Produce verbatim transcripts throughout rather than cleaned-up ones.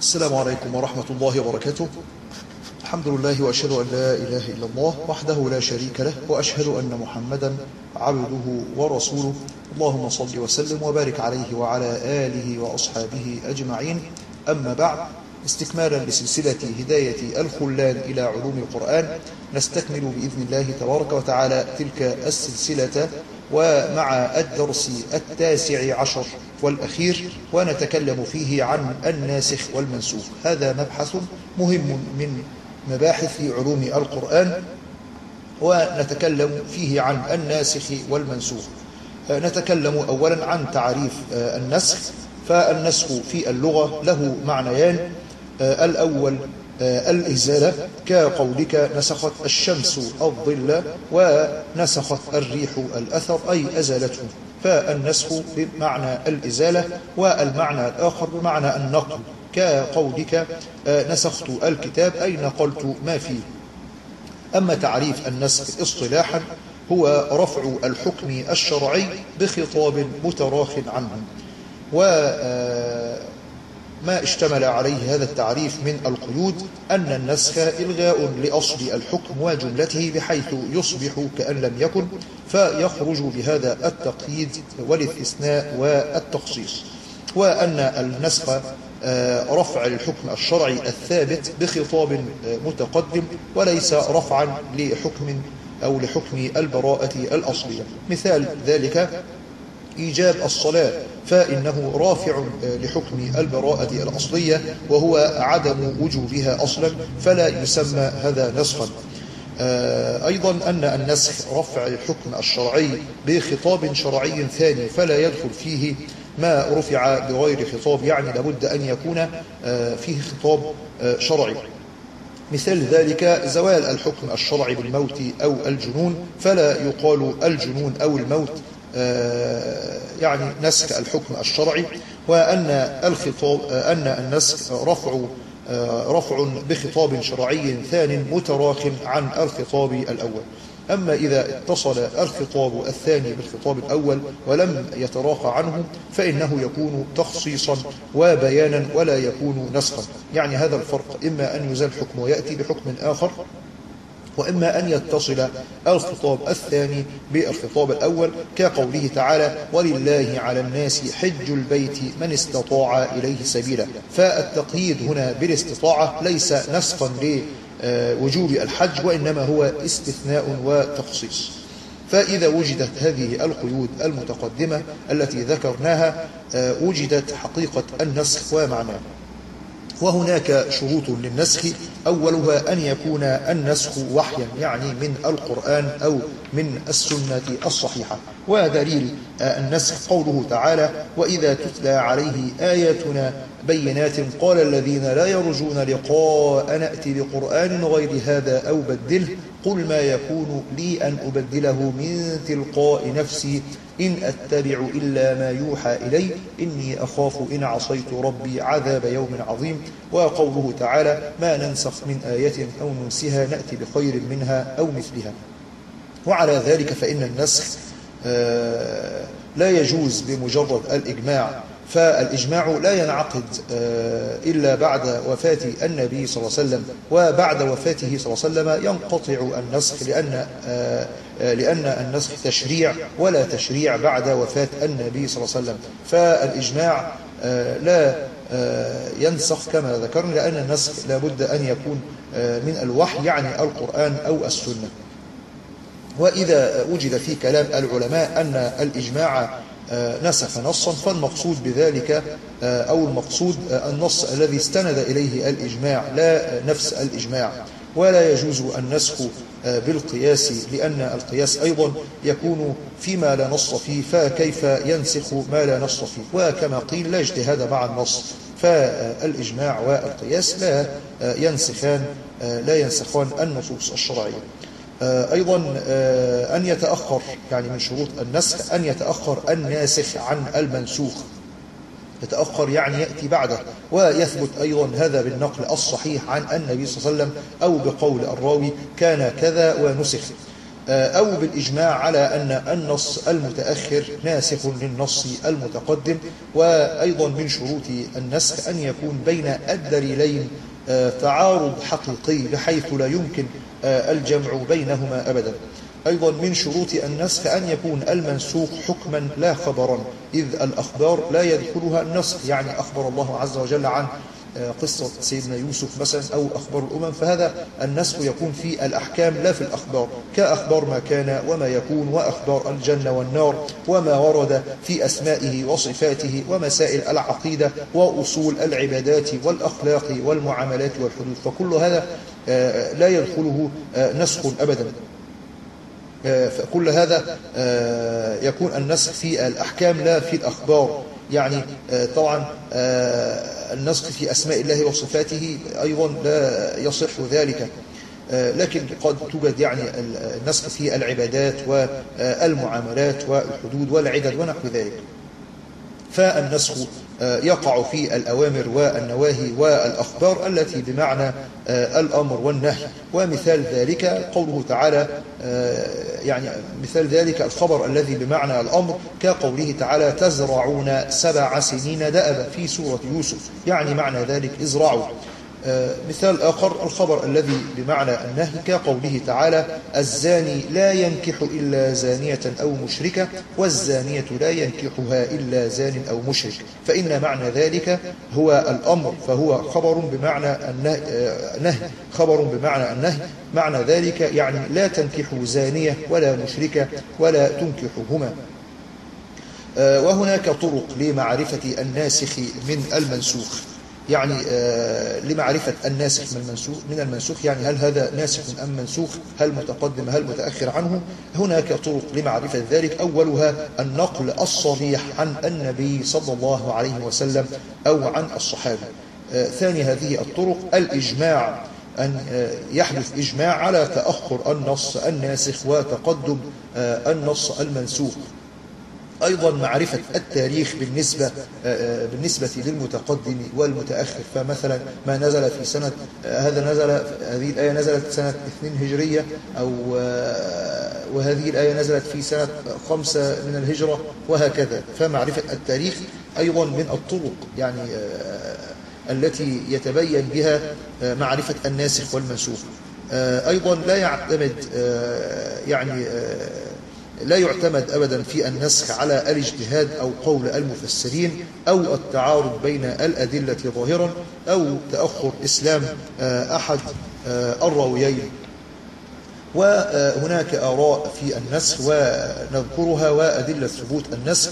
السلام عليكم ورحمة الله وبركاته. الحمد لله وأشهد أن لا إله إلا الله وحده لا شريك له، وأشهد أن محمدا عبده ورسوله. اللهم صل وسلم وبارك عليه وعلى آله وأصحابه أجمعين. أما بعد، استكمالا لسلسلة هداية الخلان إلى علوم القرآن، نستكمل بإذن الله تبارك وتعالى تلك السلسلة ومع الدرس التاسع عشر والأخير، ونتكلم فيه عن الناسخ والمنسوخ. هذا مبحث مهم من مباحث علوم القرآن، ونتكلم فيه عن الناسخ والمنسوخ. نتكلم أولا عن تعريف النسخ. فالنسخ في اللغة له معنيان: الأول الإزالة، كقولك نسخت الشمس الظل ونسخت الريح الأثر، أي أزالته. فالنسخ بمعنى الإزالة، والمعنى الآخر بمعنى النقل، كقولك نسخت الكتاب، أي نقلت ما فيه. أما تعريف النسخ اصطلاحا هو رفع الحكم الشرعي بخطاب متراخ عنه. وما اشتمل عليه هذا التعريف من القيود أن النسخ إلغاء لأصل الحكم وجملته بحيث يصبح كأن لم يكن، فيخرج بهذا التقييد والاستثناء والتخصيص. وأن النسخ رفع الحكم الشرعي الثابت بخطاب متقدم، وليس رفعا لحكم أو لحكم البراءة الأصلية. مثال ذلك إيجاب الصلاة، فإنه رافع لحكم البراءة الأصلية وهو عدم وجوبها أصلا، فلا يسمى هذا نسخا. أيضا أن النسخ رفع الحكم الشرعي بخطاب شرعي ثاني، فلا يدخل فيه ما رفع بغير خطاب، يعني لابد أن يكون فيه خطاب شرعي. مثال ذلك زوال الحكم الشرعي بالموت أو الجنون، فلا يقال الجنون أو الموت، يعني نسخ الحكم الشرعي. وأن الخطاب أن النسخ رفع رفع بخطاب شرعي ثان متراخ عن الخطاب الأول. أما إذا اتصل الخطاب الثاني بالخطاب الأول ولم يتراخى عنه، فإنه يكون تخصيصا وبيانا ولا يكون نسخا. يعني هذا الفرق: إما أن يزال حكم ويأتي بحكم آخر، وإما أن يتصل الخطاب الثاني بالخطاب الأول، كقوله تعالى: ولله على الناس حج البيت من استطاع إليه سبيلا. فالتقييد هنا بالاستطاعة ليس نسخا لوجوب الحج، وإنما هو استثناء وتخصيص. فإذا وجدت هذه القيود المتقدمة التي ذكرناها، وجدت حقيقة النسخ ومعناه. وهناك شروط للنسخ: أولها أن يكون النسخ وحيا، يعني من القرآن أو من السنة الصحيحة. ودليل النسخ قوله تعالى: وإذا تتلى عليه آياتنا بينات قال الذين لا يرجون لقاء نأتي بقرآن غير هذا أو بدله قل ما يكون لي أن أبدله من تلقاء نفسي إن أتبع إلا ما يوحى إلي إني أخاف إن عصيت ربي عذاب يوم عظيم. وقوله تعالى: ما ننسخ من آية أو ننسها نأتي بخير منها أو مثلها. وعلى ذلك فإن النسخ لا يجوز بمجرد الإجماع، فالإجماع لا ينعقد إلا بعد وفاة النبي صلى الله عليه وسلم، وبعد وفاته صلى الله عليه وسلم ينقطع النسخ، لأن لأن النسخ تشريع ولا تشريع بعد وفاة النبي صلى الله عليه وسلم. فالإجماع لا ينسخ كما ذكرنا، لأن النسخ لا بد أن يكون من الوحي، يعني القرآن أو السنة. وإذا وجد في كلام العلماء أن الإجماع نسخ نصا، فالمقصود بذلك أو المقصود النص الذي استند إليه الإجماع، لا نفس الإجماع. ولا يجوز النسخ بالقياس، لأن القياس أيضا يكون فيما لا نص فيه، فكيف ينسخ ما لا نص فيه؟ وكما قيل: لا اجتهاد مع النص. فالإجماع والقياس لا ينسخان لا ينسخان النصوص الشرعية. أيضا أن يتأخر، يعني من شروط النسخ أن يتأخر الناسخ عن المنسوخ. يتأخر يعني يأتي بعده، ويثبت أيضا هذا بالنقل الصحيح عن النبي صلى الله عليه وسلم أو بقول الراوي: كان كذا ونسخ. أو بالإجماع على أن النص المتأخر ناسخ للنص المتقدم. وأيضا من شروط النسخ أن يكون بين الدليلين تعارض حقيقي بحيث لا يمكن الجمع بينهما أبدا. أيضا من شروط النسخ أن يكون المنسوخ حكما لا خبرا، إذ الأخبار لا يدخلها النسخ، يعني أخبر الله عز وجل عن قصة سيدنا يوسف مثلا أو أخبار الأمم، فهذا النسخ يكون في الأحكام لا في الأخبار، كأخبار ما كان وما يكون، وأخبار الجنة والنار، وما ورد في أسمائه وصفاته، ومسائل العقيدة وأصول العبادات والأخلاق والمعاملات والحدود، فكل هذا لا يدخله نسخ أبدا. فكل هذا يكون النسخ في الأحكام لا في الأخبار. يعني طبعا النسخ في أسماء الله وصفاته أيضا لا يصح ذلك، لكن قد توجد يعني النسخ في العبادات والمعاملات والحدود والعدد ونحو ذلك. فالنسخ يقع في الأوامر والنواهي والأخبار التي بمعنى الأمر والنهي. ومثال ذلك قوله تعالى، يعني مثال ذلك الخبر الذي بمعنى الأمر كقوله تعالى تزرعون سبع سنين دأبا في سورة يوسف، يعني معنى ذلك ازرعوا. مثال آخر الخبر الذي بمعنى النهي كقوله تعالى الزاني لا ينكح إلا زانية أو مشركة والزانية لا ينكحها إلا زان أو مشرك، فإن معنى ذلك هو الأمر، فهو خبر بمعنى النهي، خبر بمعنى النهي، معنى ذلك يعني لا تنكحوا زانية ولا مشركة ولا تنكحهما. وهناك طرق لمعرفة الناسخ من المنسوخ، يعني لمعرفة الناسخ من المنسوخ من المنسوخ يعني هل هذا ناسخ أم منسوخ، هل متقدم هل متأخر عنه. هناك طرق لمعرفة ذلك، أولها النقل الصريح عن النبي صلى الله عليه وسلم أو عن الصحابة. ثاني هذه الطرق الإجماع، أن يحدث إجماع على تأخر النص الناسخ وتقدم النص المنسوخ. أيضا معرفة التاريخ بالنسبة بالنسبة للمتقدم والمتأخر، فمثلا ما نزل في سنة هذا نزل هذه الآية نزلت سنة اثنين هجرية، أو وهذه الآية نزلت في سنة خمسة من الهجرة وهكذا. فمعرفة التاريخ أيضا من الطرق يعني التي يتبين بها معرفة الناسخ والمنسوخ. أيضا لا يعتمد يعني لا يعتمد أبدا في النسخ على الاجتهاد أو قول المفسرين أو التعارض بين الأدلة ظاهرا أو تأخر إسلام أحد الراويين. وهناك آراء في النسخ ونذكرها وأدلة ثبوت النسخ.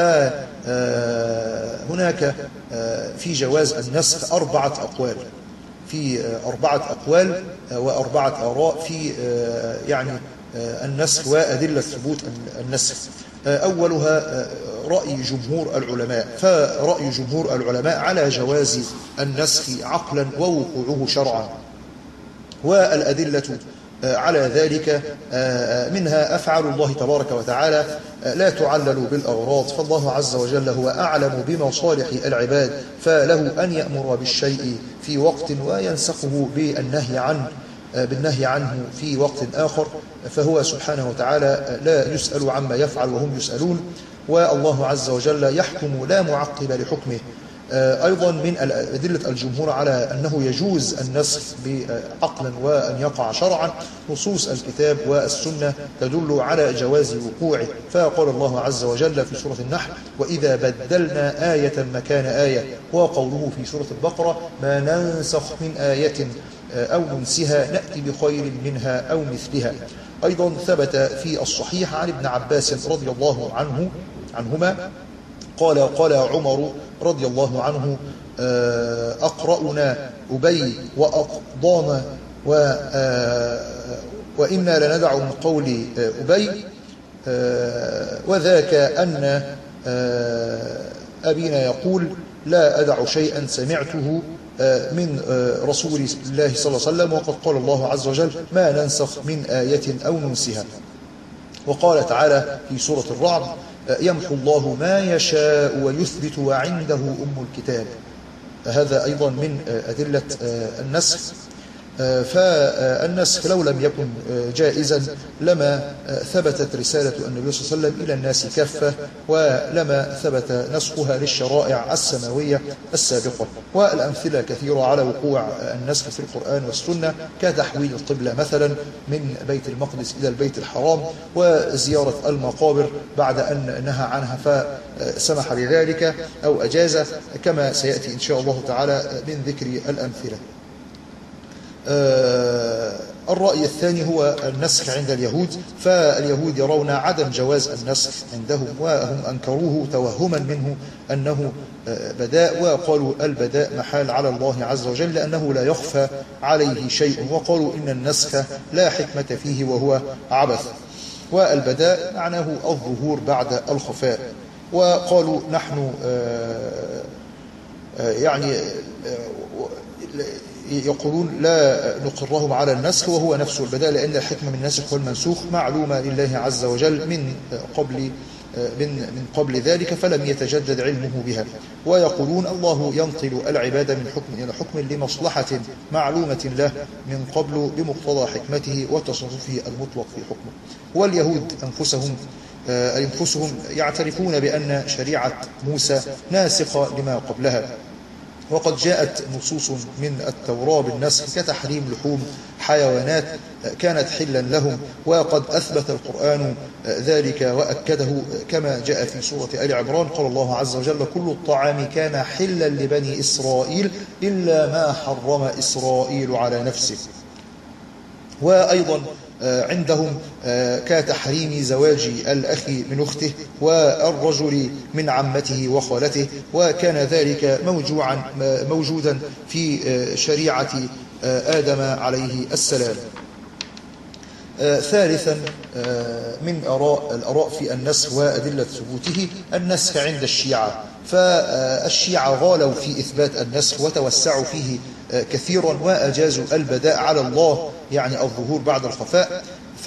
فهناك في جواز النسخ أربعة أقوال، في أربعة أقوال وأربعة آراء في يعني النسخ وأدلة ثبوت النسخ. أولها رأي جمهور العلماء، فرأي جمهور العلماء على جواز النسخ عقلا ووقوعه شرعا، والأدلة على ذلك منها أفعال الله تبارك وتعالى لا تعلل بالأغراض، فالله عز وجل هو أعلم بمصالح العباد، فله أن يأمر بالشيء في وقت وينسخه بالنهي عنه بالنهي عنه في وقت آخر، فهو سبحانه وتعالى لا يسأل عما يفعل وهم يسألون، والله عز وجل يحكم لا معقب لحكمه. أيضا من أدلة الجمهور على أنه يجوز النسخ بعقلا وأن يقع شرعا نصوص الكتاب والسنة تدل على جواز وقوعه، فقال الله عز وجل في سورة النحل وإذا بدلنا آية مكان آية، وقوله في سورة البقرة ما ننسخ من آية أو ننسها نأتي بخير منها أو مثلها. أيضا ثبت في الصحيح عن ابن عباس رضي الله عنه عنهما قال قال عمر رضي الله عنه أقرأنا أبي وأقضانا وإنا لندع من قول أبي، وذاك أن أبينا يقول لا أدع شيئا سمعته من رسول الله صلى الله عليه وسلم، وقد قال الله عز وجل ما ننسخ من آية أو ننسها. وقال تعالى في سورة الرعد يمحو الله ما يشاء ويثبت وعنده أم الكتاب. هذا أيضا من أدلة النسخ. فالنسخ لو لم يكن جائزا لما ثبتت رسالة النبي صلى الله عليه وسلم إلى الناس كافة، ولما ثبت نسخها للشرائع السماوية السابقة. والأمثلة كثيرة على وقوع النسخ في القرآن والسنة، كتحويل القبلة مثلا من بيت المقدس إلى البيت الحرام، وزيارة المقابر بعد أن نهى عنها فسمح بذلك أو أجازه، كما سيأتي إن شاء الله تعالى من ذكر الأمثلة. آه الرأي الثاني هو النسخ عند اليهود، فاليهود يرون عدم جواز النسخ عندهم، وهم أنكروه توهما منه أنه بداء، وقالوا البداء محال على الله عز وجل لأنه لا يخفى عليه شيء، وقالوا إن النسخ لا حكمة فيه وهو عبث، والبداء معناه الظهور بعد الخفاء. وقالوا نحن آه يعني يقولون لا نقرهم على النسخ وهو نفس البداء، لأن الحكمة من الناسخ والمنسوخ معلومة لله عز وجل من قبل من من قبل ذلك، فلم يتجدد علمه بها. ويقولون الله ينقل العباد من حكم إلى حكم لمصلحة معلومة له من قبل بمقتضى حكمته وتصرفه المطلق في حكمه. واليهود أنفسهم أنفسهم يعترفون بأن شريعة موسى ناسخة لما قبلها، وقد جاءت نصوص من التوراة بالنسخ كتحريم لحوم حيوانات كانت حلا لهم، وقد أثبت القرآن ذلك وأكده كما جاء في سورة آل عمران. قال الله عز وجل كل الطعام كان حلا لبني إسرائيل إلا ما حرم إسرائيل على نفسه. وأيضا عندهم كتحريم زواج الأخ من أخته والرجل من عمته وخالته، وكان ذلك موجوعا موجودا في شريعة آدم عليه السلام. ثالثا من آراء الآراء في النسخ وأدلة ثبوته النسخ عند الشيعة، فالشيعة غالوا في إثبات النسخ وتوسعوا فيه كثيرا، وأجازوا البداء على الله يعني الظهور بعد الخفاء،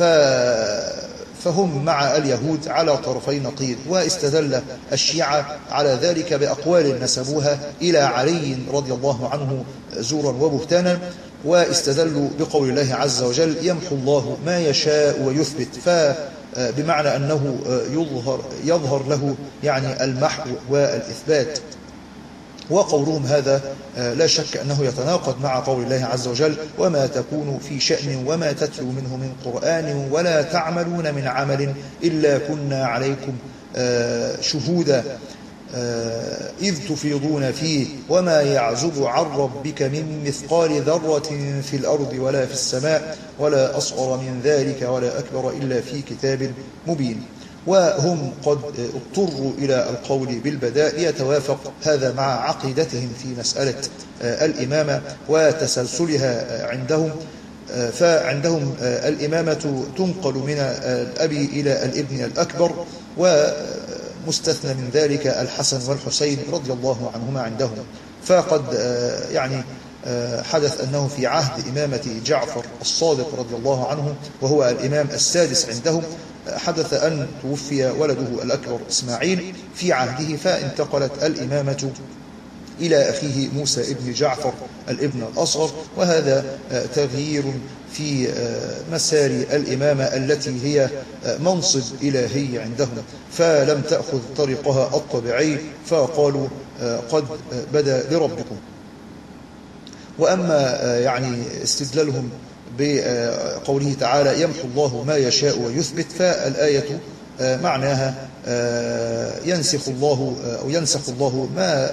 فهم مع اليهود على طرفي نقيض. واستدل الشيعة على ذلك بأقوال نسبوها إلى علي رضي الله عنه زورا وبهتانا، واستدلوا بقول الله عز وجل يمحو الله ما يشاء ويثبت، فبمعنى أنه يظهر, يظهر له يعني المحو والإثبات. وقولهم هذا لا شك أنه يتناقض مع قول الله عز وجل وما تكون في شأن وما تتلو منه من قرآن ولا تعملون من عمل إلا كنا عليكم شهودا إذ تفيضون فيه وما يعزب عن ربك من مثقال ذرة في الأرض ولا في السماء ولا أصغر من ذلك ولا أكبر إلا في كتاب مبين. وهم قد اضطروا إلى القول بالبداء ليتوافق هذا مع عقيدتهم في مسألة الإمامة وتسلسلها عندهم، فعندهم الإمامة تنقل من الأب إلى الابن الأكبر، ومستثنى من ذلك الحسن والحسين رضي الله عنهما عندهم. فقد يعني حدث أنه في عهد إمامة جعفر الصادق رضي الله عنه وهو الإمام السادس عندهم حدث أن توفي ولده الأكبر إسماعيل في عهده، فانتقلت الإمامة إلى أخيه موسى ابن جعفر الابن الأصغر، وهذا تغيير في مسار الإمامة التي هي منصب إلهي عندهم، فلم تأخذ طريقها الطبيعي فقالوا قد بدا لربكم. وأما يعني استدلالهم بقوله تعالى يمحو الله ما يشاء ويثبت، فالآية معناها ينسخ الله أو ينسخ الله ما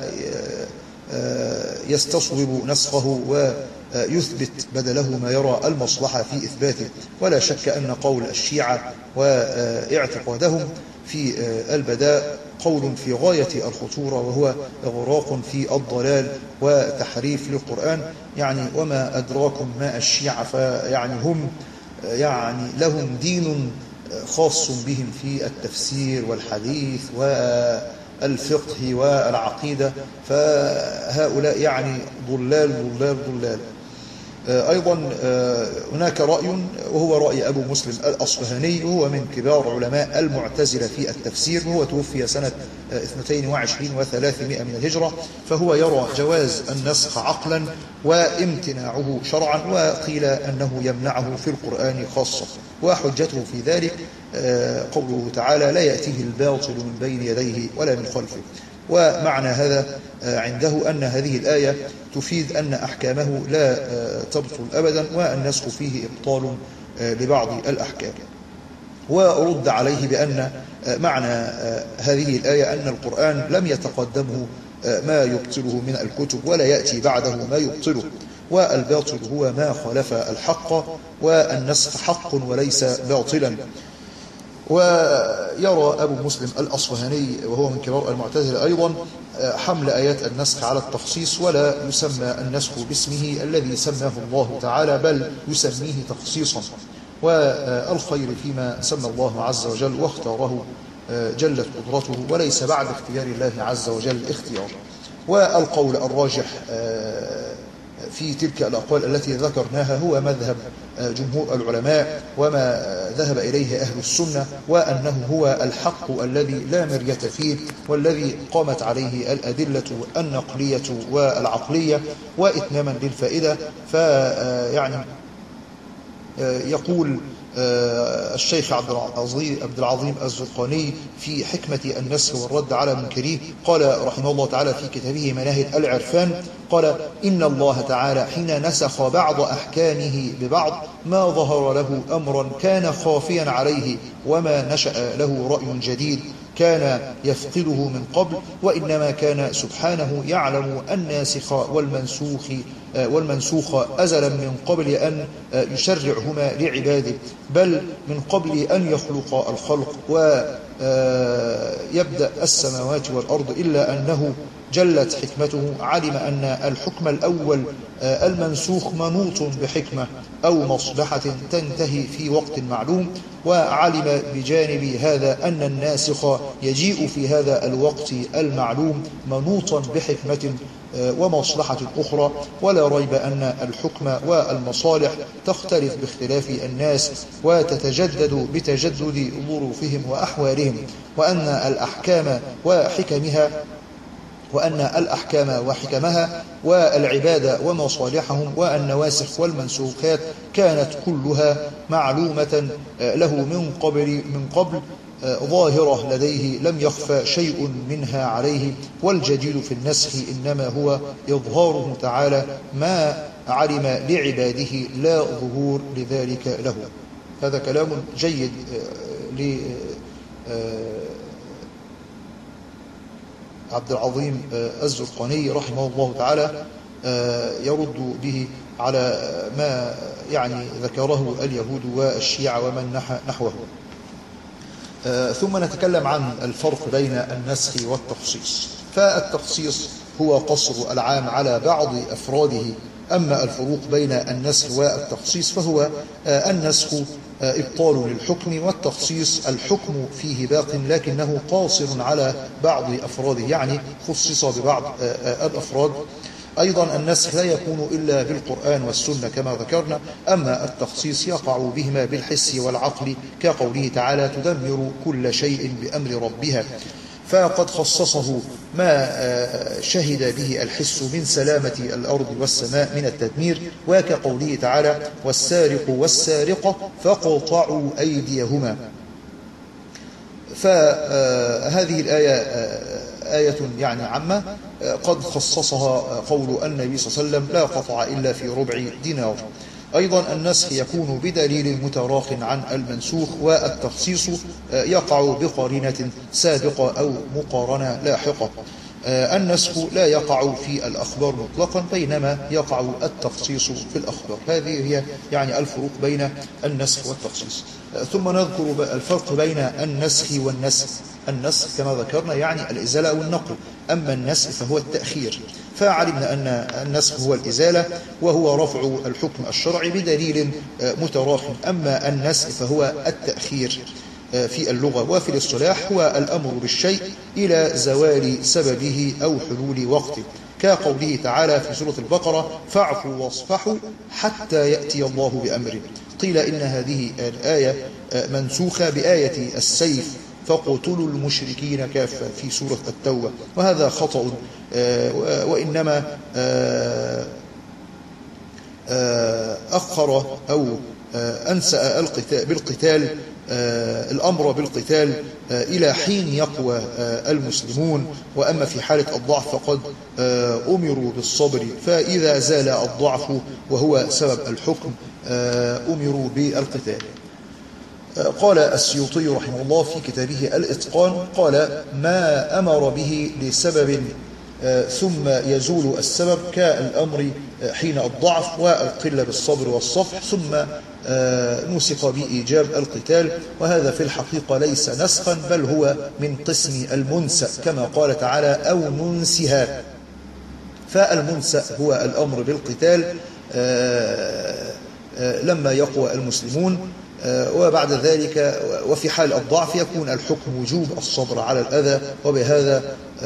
يستصوب نسخه ويثبت بدله ما يرى المصلحة في إثباته. ولا شك أن قول الشيعة واعتقادهم في البداء قول في غاية الخطورة، وهو إغراق في الضلال وتحريف للقرآن. يعني وما أدراكم ما الشيعة، فيعني هم يعني لهم دين خاص بهم في التفسير والحديث والفقه والعقيدة، فهؤلاء يعني ضلال ضلال ضلال. أيضا هناك رأي وهو رأي أبو مسلم الأصفهاني، وهو من كبار علماء المعتزلة في التفسير، وهو توفي سنة اثنتين وعشرين وثلاثمائة من الهجرة، فهو يرى جواز النسخ عقلا وامتناعه شرعا، وقيل أنه يمنعه في القرآن خاصة. وحجته في ذلك قوله تعالى: لا يأتيه الباطل من بين يديه ولا من خلفه. ومعنى هذا عنده أن هذه الآية تفيد أن أحكامه لا تبطل أبدا، والنسخ فيه إبطال لبعض الأحكام. ورد عليه بأن معنى هذه الآية أن القرآن لم يتقدمه ما يبطله من الكتب، ولا يأتي بعده ما يبطله، والباطل هو ما خالف الحق، والنسخ حق وليس باطلا. ويرى أبو مسلم الأصفهاني وهو من كبار المعتزلة أيضا حمل آيات النسخ على التخصيص، ولا يسمى النسخ باسمه الذي سماه الله تعالى، بل يسميه تخصيصا. والخير فيما سمى الله عز وجل واختاره جلت قدرته، وليس بعد اختيار الله عز وجل اختيار. والقول الراجح في تلك الأقوال التي ذكرناها هو مذهب جمهور العلماء وما ذهب إليه أهل السنة، وأنه هو الحق الذي لا مرية فيه، والذي قامت عليه الأدلة النقلية والعقلية. وإتماما للفائدة، فيعني يقول الشيخ عبد العظيم الزرقاني في حكمة النسخ والرد على منكريه، قال رحمه الله تعالى في كتابه مناهج العرفان، قال: إن الله تعالى حين نسخ بعض أحكامه ببعض ما ظهر له أمرا كان خافيا عليه، وما نشأ له رأي جديد كان يفقده من قبل، وإنما كان سبحانه يعلم الناسخ والمنسوخ والمنسوخ أزلا من قبل أن يشرعهما لعباده، بل من قبل أن يخلق الخلق ويبدأ السماوات والأرض، إلا أنه جلت حكمته علم أن الحكم الأول المنسوخ منوط بحكمة أو مصلحة تنتهي في وقت معلوم، وعلم بجانب هذا أن الناسخ يجيء في هذا الوقت المعلوم منوطا بحكمة ومصلحة أخرى، ولا ريب أن الحكم والمصالح تختلف باختلاف الناس وتتجدد بتجدد ظروفهم وأحوالهم، وأن الأحكام وحكمها وأن الأحكام وحكمها والعبادة ومصالحهم والنواسخ والمنسوخات كانت كلها معلومة له من قبل من قبل ظاهرة لديه، لم يخفى شيء منها عليه. والجديد في النسخ إنما هو إظهاره تعالى ما علم لعباده لا ظهور لذلك له. هذا كلام جيد ل عبد العظيم الزرقاني رحمه الله تعالى، يرد به على ما يعني ذكره اليهود والشيعة ومن نحوه. ثم نتكلم عن الفرق بين النسخ والتخصيص. فالتخصيص هو قصر العام على بعض أفراده، أما الفروق بين النسخ والتخصيص فهو النسخ إبطال للحكم، والتخصيص الحكم فيه باق لكنه قاصر على بعض أفراده، يعني خصص ببعض الأفراد. أيضا النسخ لا يكون إلا بالقرآن والسنة كما ذكرنا، أما التخصيص يقع بهما بالحس والعقل، كقوله تعالى: تدمر كل شيء بأمر ربها، فقد خصصه ما شهد به الحس من سلامة الأرض والسماء من التدمير، وكقوله تعالى: والسارق والسارقة فقطعوا أيديهما. فهذه الآية آية يعني عامة قد خصصها قول النبي صلى الله عليه وسلم: لا قطع إلا في ربع دينار. أيضا النسخ يكون بدليل متراخ عن المنسوخ، والتخصيص يقع بقرينة سابقة أو مقارنة لاحقة. النسخ لا يقع في الأخبار مطلقا، بينما يقع التخصيص في الأخبار. هذه هي يعني الفروق بين النسخ والتخصيص. ثم نذكر الفرق بين النسخ والنسخ. النسخ كما ذكرنا يعني الإزالة أو النقل، أما النسخ فهو التأخير. فعلمنا أن النسخ هو الإزالة، وهو رفع الحكم الشرعي بدليل متراخ، أما النسخ فهو التأخير في اللغة. وفي الاصطلاح هو الأمر بالشيء إلى زوال سببه أو حلول وقته. كقوله تعالى في سورة البقرة: فاعفوا واصفحوا حتى يأتي الله بأمره. قيل إن هذه الآية منسوخة بآية السيف فاقتلوا المشركين كافة في سورة التوبة، وهذا خطأ، وإنما أخر أو أنسأ بالقتال الأمر بالقتال إلى حين يقوى المسلمون، وأما في حالة الضعف فقد أمروا بالصبر، فإذا زال الضعف وهو سبب الحكم أمروا بالقتال. قال السيوطي رحمه الله في كتابه الإتقان: قال: ما أمر به لسبب ثم يزول السبب كالأمر حين الضعف والقلة بالصبر والصفح، ثم نسق بإيجاب القتال، وهذا في الحقيقة ليس نسخا بل هو من قسم المنسأ كما قال تعالى: أو ننسها. فالمنسأ هو الأمر بالقتال لما يقوى المسلمون، وبعد ذلك وفي حال الضعف يكون الحكم وجوب الصبر على الأذى، وبهذا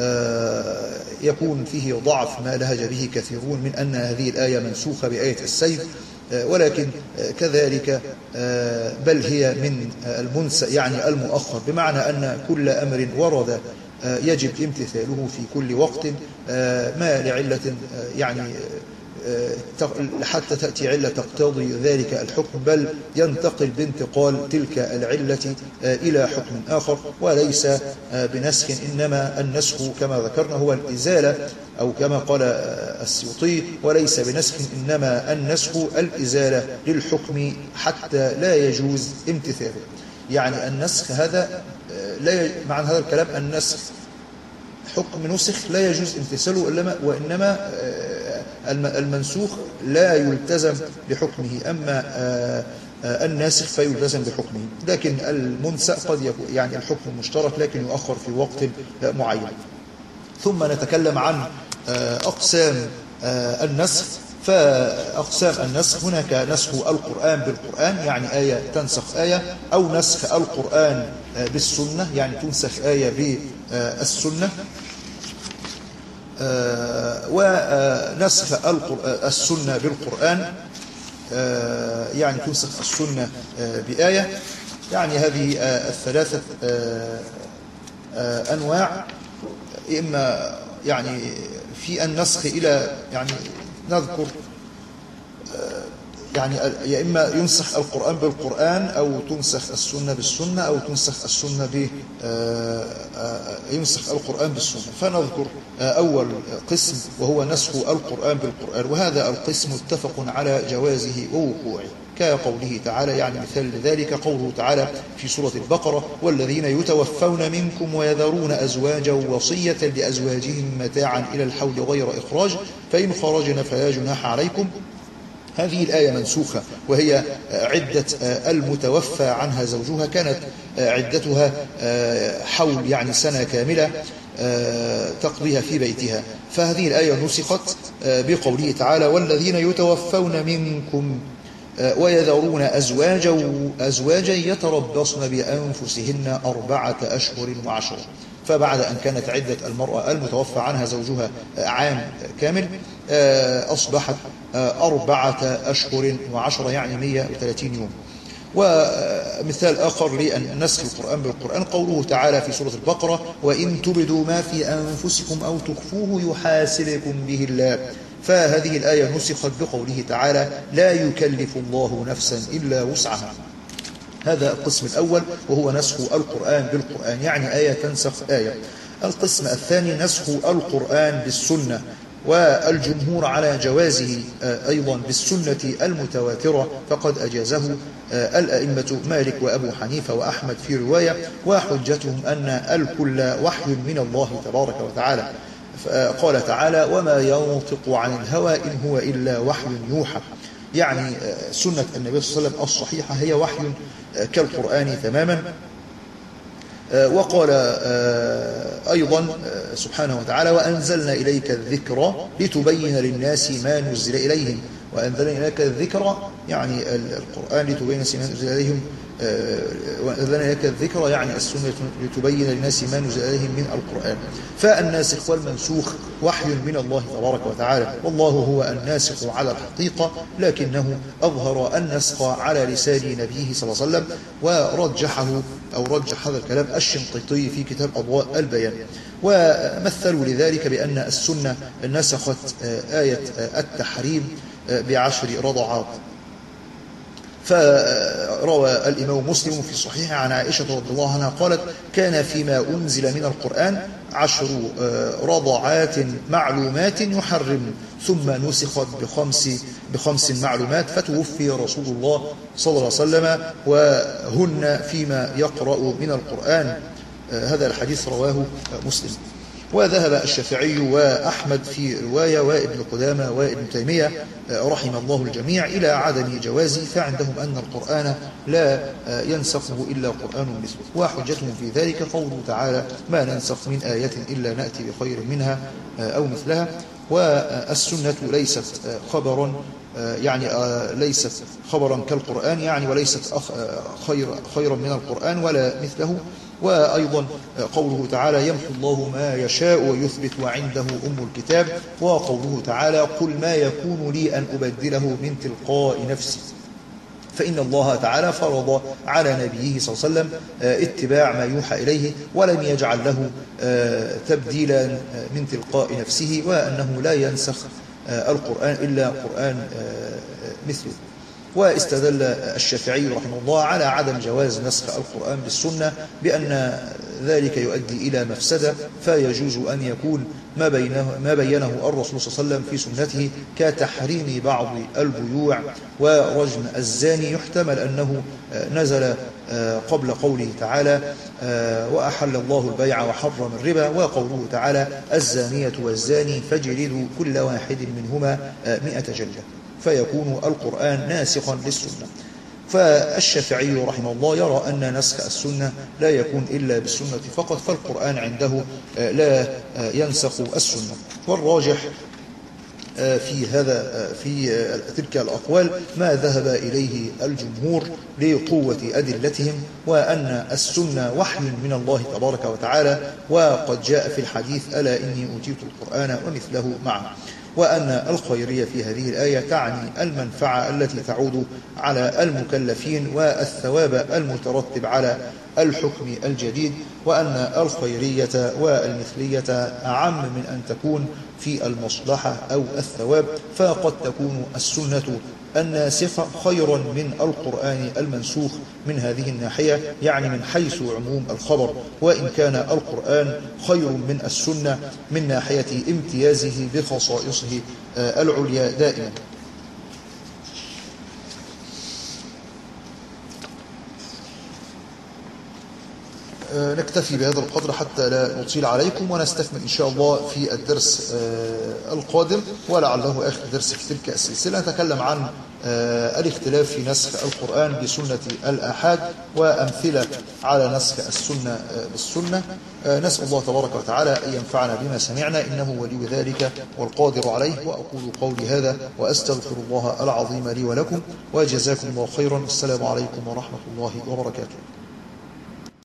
يكون فيه ضعف ما لهج به كثيرون من أن هذه الآية منسوخة بآية السيف، ولكن كذلك بل هي من المنسأ يعني المؤخر، بمعنى أن كل أمر ورد يجب امتثاله في كل وقت ما لعلة يعني حتى تأتي علة تقتضي ذلك الحكم، بل ينتقل بانتقال تلك العلة إلى حكم آخر وليس بنسخ، إنما النسخ كما ذكرنا هو الإزالة، أو كما قال السيوطي: وليس بنسخ إنما النسخ الإزالة للحكم حتى لا يجوز امتثاله. يعني النسخ هذا لا معنى هذا الكلام النسخ حكم نسخ لا يجوز امتثاله، وإنما المنسوخ لا يلتزم بحكمه، أما الناسخ فيلتزم بحكمه. لكن المنسأ قد يكون يعني الحكم مشترك لكن يؤخر في وقت معين. ثم نتكلم عن أقسام النسخ. فأقسام النسخ: هناك نسخ القرآن بالقرآن، يعني آية تنسخ آية، أو نسخ القرآن بالسنة، يعني تنسخ آية بالسنة، ونسخ السنة بالقرآن، يعني تنسخ السنة بآية. يعني هذه الثلاثة أنواع، إما يعني في النسخ إلى يعني نذكر يعني يا إما ينسخ القرآن بالقرآن، أو تنسخ السنة بالسنة، أو تنسخ السنة ب ينسخ القرآن بالسنة. فنذكر أول قسم وهو نسخ القرآن بالقرآن، وهذا القسم متفق على جوازه ووقوعه، كقوله تعالى، يعني مثال لذلك قوله تعالى في سورة البقرة: والذين يتوفون منكم ويذرون أزواجا وصية لأزواجهم متاعا إلى الحول غير إخراج فإن خرجنا فلا جناح عليكم. هذه الآية منسوخة، وهي عدة المتوفى عنها زوجها كانت عدتها حول يعني سنة كاملة تقضيها في بيتها، فهذه الآية نسخت بقوله تعالى: والذين يتوفون منكم ويذرون أزواجا أزواجا يتربصن بأنفسهن أربعة أشهر وعشرة. فبعد أن كانت عدة المرأة المتوفى عنها زوجها عام كامل أصبحت أربعة أشهر وعشرة، يعني مئة وثلاثين يوم. ومثال آخر لنسخ القرآن بالقرآن قوله تعالى في سورة البقرة: وإن تبدوا ما في أنفسكم أو تخفوه يحاسبكم به الله. فهذه الآية نسخت بقوله تعالى: لا يكلف الله نفسا إلا وسعها. هذا القسم الأول وهو نسخ القرآن بالقرآن، يعني آية تنسخ آية. القسم الثاني نسخ القرآن بالسنة، والجمهور على جوازه أيضا بالسنة المتواترة، فقد أجازه الأئمة مالك وأبو حنيفة وأحمد في رواية، وحجتهم أن الكل وحي من الله تبارك وتعالى. قال تعالى: وما ينطق عن الهوى إن هو إلا وحي يوحى. يعني سنة النبي صلى الله عليه وسلم الصحيحة هي وحي كالقرآن تماما. وقال أيضا سبحانه وتعالى: وأنزلنا إليك الذكر لتبين للناس ما نزل إليهم. وأنزلنا إليك الذكر يعني القرآن لتبين للناس ما نزل إليهم وأنزلنا لك الذكر يعني السنة لتبين للناس ما نزل إليهم من القرآن. فالناسخ والمنسوخ وحي من الله تبارك وتعالى، والله هو الناسخ على الحقيقة، لكنه أظهر النسخ على لسان نبيه صلى الله عليه وسلم، ورجحه أو رجح هذا الكلام الشنقيطي في كتاب أضواء البيان. ومثلوا لذلك بأن السنة نسخت آية التحريم بعشر رضعات. فروى الإمام مسلم في صحيحه عن عائشة رضي الله عنها قالت: كان فيما أنزل من القرآن عشر رضعات معلومات يحرم، ثم نسخت بخمس, بخمس معلومات، فتوفي رسول الله صلى الله عليه وسلم وهن فيما يقرأ من القرآن. هذا الحديث رواه مسلم. وذهب الشافعي وأحمد في رواية وابن قدامة وابن تيمية رحم الله الجميع إلى عدم جوازه، فعندهم أن القرآن لا ينسخه إلا قرآن مثله. وحجتهم في ذلك قوله تعالى: ما ننسخ من آية إلا نأتي بخير منها أو مثلها. والسنة ليست خبرا يعني ليست خبرا كالقرآن يعني، وليست خير خيرا من القرآن ولا مثله. وأيضا قوله تعالى: يمحو الله ما يشاء ويثبت وعنده أم الكتاب. وقوله تعالى: قل ما يكون لي أن أبدله من تلقاء نفسي. فإن الله تعالى فرض على نبيه صلى الله عليه وسلم اتباع ما يوحى إليه، ولم يجعل له تبديلا من تلقاء نفسه، وأنه لا ينسخ القرآن إلا قرآن مثله. واستدل الشافعي رحمه الله على عدم جواز نسخ القرآن بالسنة بأن ذلك يؤدي إلى مفسدة، فيجوز أن يكون ما بينه ما بينه الرسول صلى الله عليه وسلم في سنته كتحريم بعض البيوع ورجم الزاني، يحتمل أنه نزل قبل قوله تعالى: وأحل الله البيع وحرم الربا، وقوله تعالى: الزانية والزاني فاجلدوا كل واحد منهما مئة جلدة، فيكون القرآن ناسخا للسنة. فالشافعي رحمه الله يرى أن نسخ السنة لا يكون إلا بالسنة فقط، فالقرآن عنده لا ينسخ السنة. والراجح في هذا في تلك الأقوال ما ذهب إليه الجمهور لقوة أدلتهم، وأن السنة وحي من الله تبارك وتعالى، وقد جاء في الحديث: ألا إني أوتيت القرآن ومثله معه. وأن الخيرية في هذه الآية تعني المنفعة التي تعود على المكلفين والثواب المترتب على الحكم الجديد، وأن الخيرية والمثلية أعم من أن تكون في المصلحة أو الثواب، فقد تكون السنة الناسخة خيرا من القرآن المنسوخ من هذه الناحية، يعني من حيث عموم الخبر، وإن كان القرآن خير من السنة من ناحية امتيازه بخصائصه العليا دائما. نكتفي بهذا القدر حتى لا نطيل عليكم، ونستكمل إن شاء الله في الدرس القادم، ولعله آخر درس في تلك السلسلة. نتكلم عن الاختلاف في نسخ القرآن بسنة الآحاد، وأمثلة على نسخ السنة بالسنة. نسأل الله تبارك وتعالى أن ينفعنا بما سمعنا، إنه ولي ذلك والقادر عليه. وأقول قولي هذا وأستغفر الله العظيم لي ولكم، وجزاكم الله خيرا. السلام عليكم ورحمة الله وبركاته.